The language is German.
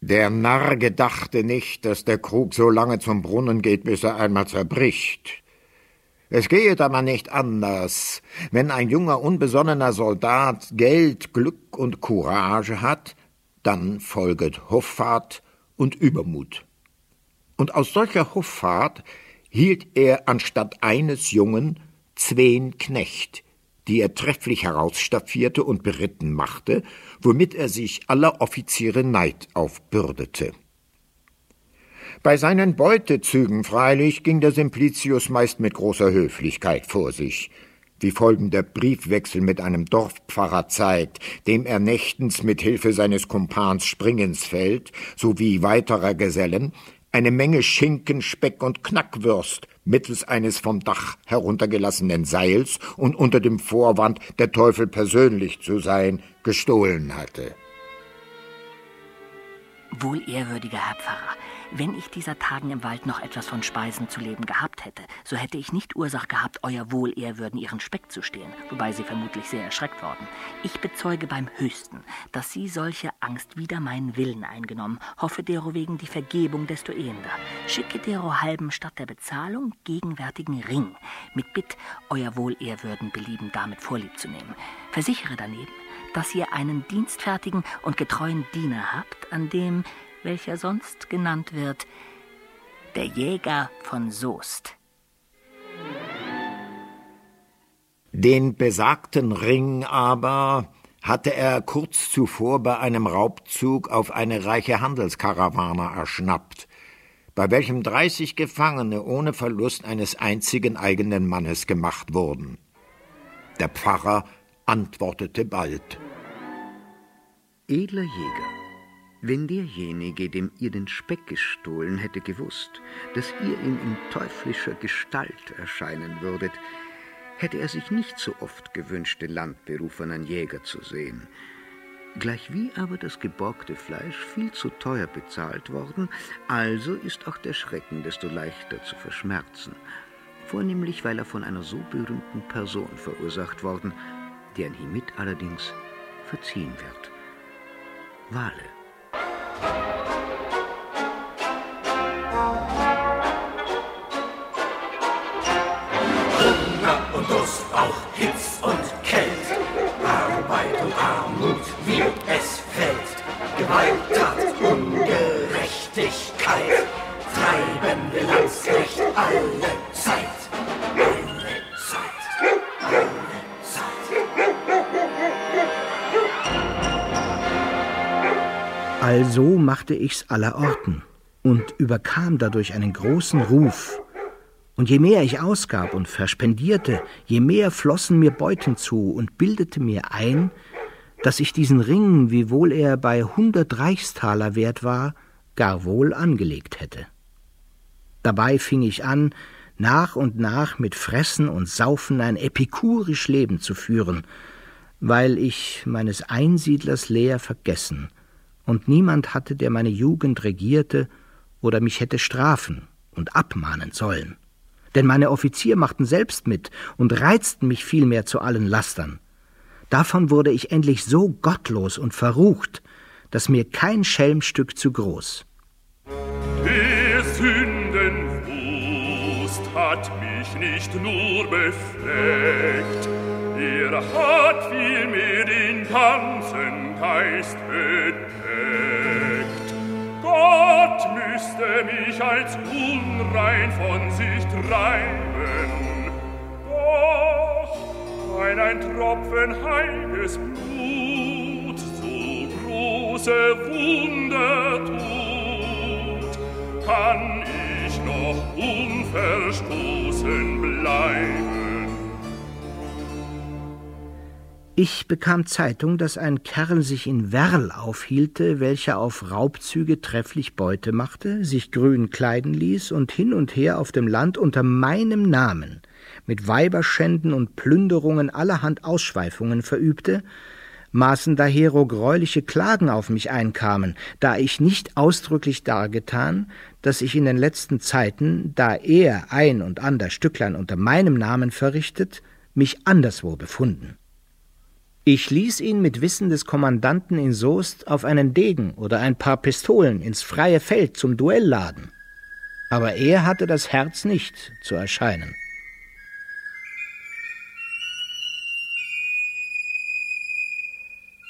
Der Narr gedachte nicht, dass der Krug so lange zum Brunnen geht, bis er einmal zerbricht. Es gehet aber nicht anders. Wenn ein junger, unbesonnener Soldat Geld, Glück und Courage hat, dann folget Hoffart und Übermut. Und aus solcher Hoffart hielt er anstatt eines Jungen 2 Knecht, die er trefflich herausstaffierte und beritten machte, womit er sich aller Offiziere Neid aufbürdete. Bei seinen Beutezügen freilich ging der Simplicius meist mit großer Höflichkeit vor sich, wie folgender Briefwechsel mit einem Dorfpfarrer zeigt, dem er nächtens mit Hilfe seines Kumpans Springensfeld sowie weiterer Gesellen eine Menge Schinken, Speck und Knackwürst mittels eines vom Dach heruntergelassenen Seils und unter dem Vorwand, der Teufel persönlich zu sein, gestohlen hatte. Wohlehrwürdiger Herr Pfarrer, wenn ich dieser Tagen im Wald noch etwas von Speisen zu leben gehabt hätte, so hätte ich nicht Ursache gehabt, euer Wohlehrwürden ihren Speck zu stehlen, wobei sie vermutlich sehr erschreckt worden. Ich bezeuge beim Höchsten, dass sie solche Angst wider meinen Willen eingenommen, hoffe derowegen die Vergebung desto ehender. Schicke dero halben statt der Bezahlung gegenwärtigen Ring, mit Bitt, euer Wohlehrwürden Belieben damit Vorlieb zu nehmen. Versichere daneben, dass ihr einen dienstfertigen und getreuen Diener habt, an dem, welcher sonst genannt wird, der Jäger von Soest. Den besagten Ring aber hatte er kurz zuvor bei einem Raubzug auf eine reiche Handelskarawane erschnappt, bei welchem 30 Gefangene ohne Verlust eines einzigen eigenen Mannes gemacht wurden. Der Pfarrer antwortete bald: Edler Jäger, wenn derjenige, dem ihr den Speck gestohlen, hätte gewusst, dass ihr ihm in teuflischer Gestalt erscheinen würdet, hätte er sich nicht so oft gewünscht, den landberufenen Jäger zu sehen. Gleichwie aber das geborgte Fleisch viel zu teuer bezahlt worden, also ist auch der Schrecken desto leichter zu verschmerzen, vornehmlich weil er von einer so berühmten Person verursacht worden, deren hiermit allerdings verziehen wird. Wale. Hunger und Durst, auch Hitz und Kälte, Arbeit und Armut, wie es fällt, Gewalttat, Ungerechtigkeit, treiben wir Landsrecht alle Zeit. Also machte ich's allerorten und überkam dadurch einen großen Ruf. Und je mehr ich ausgab und verspendierte, je mehr flossen mir Beuten zu und bildete mir ein, dass ich diesen Ring, wiewohl er bei 100 Reichstaler wert war, gar wohl angelegt hätte. Dabei fing ich an, nach und nach mit Fressen und Saufen ein epikurisch Leben zu führen, weil ich meines Einsiedlers Lehr vergessen und niemand hatte, der meine Jugend regierte oder mich hätte strafen und abmahnen sollen. Denn meine Offizier machten selbst mit und reizten mich vielmehr zu allen Lastern. Davon wurde ich endlich so gottlos und verrucht, dass mir kein Schelmstück zu groß. Die Sündenwust hat mich nicht nur befleckt, er hat vielmehr den ganzen Geist bedeckt. Gott müsste mich als unrein von sich treiben, doch weil ein Tropfen heiliges Blut so große Wunder tut, kann ich noch unverstoßen bleiben. Ich bekam Zeitung, dass ein Kerl sich in Werl aufhielte, welcher auf Raubzüge trefflich Beute machte, sich grün kleiden ließ und hin her auf dem Land unter meinem Namen mit Weiberschänden und Plünderungen allerhand Ausschweifungen verübte, maßen dahero greuliche Klagen auf mich einkamen, da ich nicht ausdrücklich dargetan, dass ich in den letzten Zeiten, da er ein und ander Stücklein unter meinem Namen verrichtet, mich anderswo befunden. Ich ließ ihn mit Wissen des Kommandanten in Soest auf einen Degen oder ein paar Pistolen ins freie Feld zum Duell laden. Aber er hatte das Herz nicht, zu erscheinen.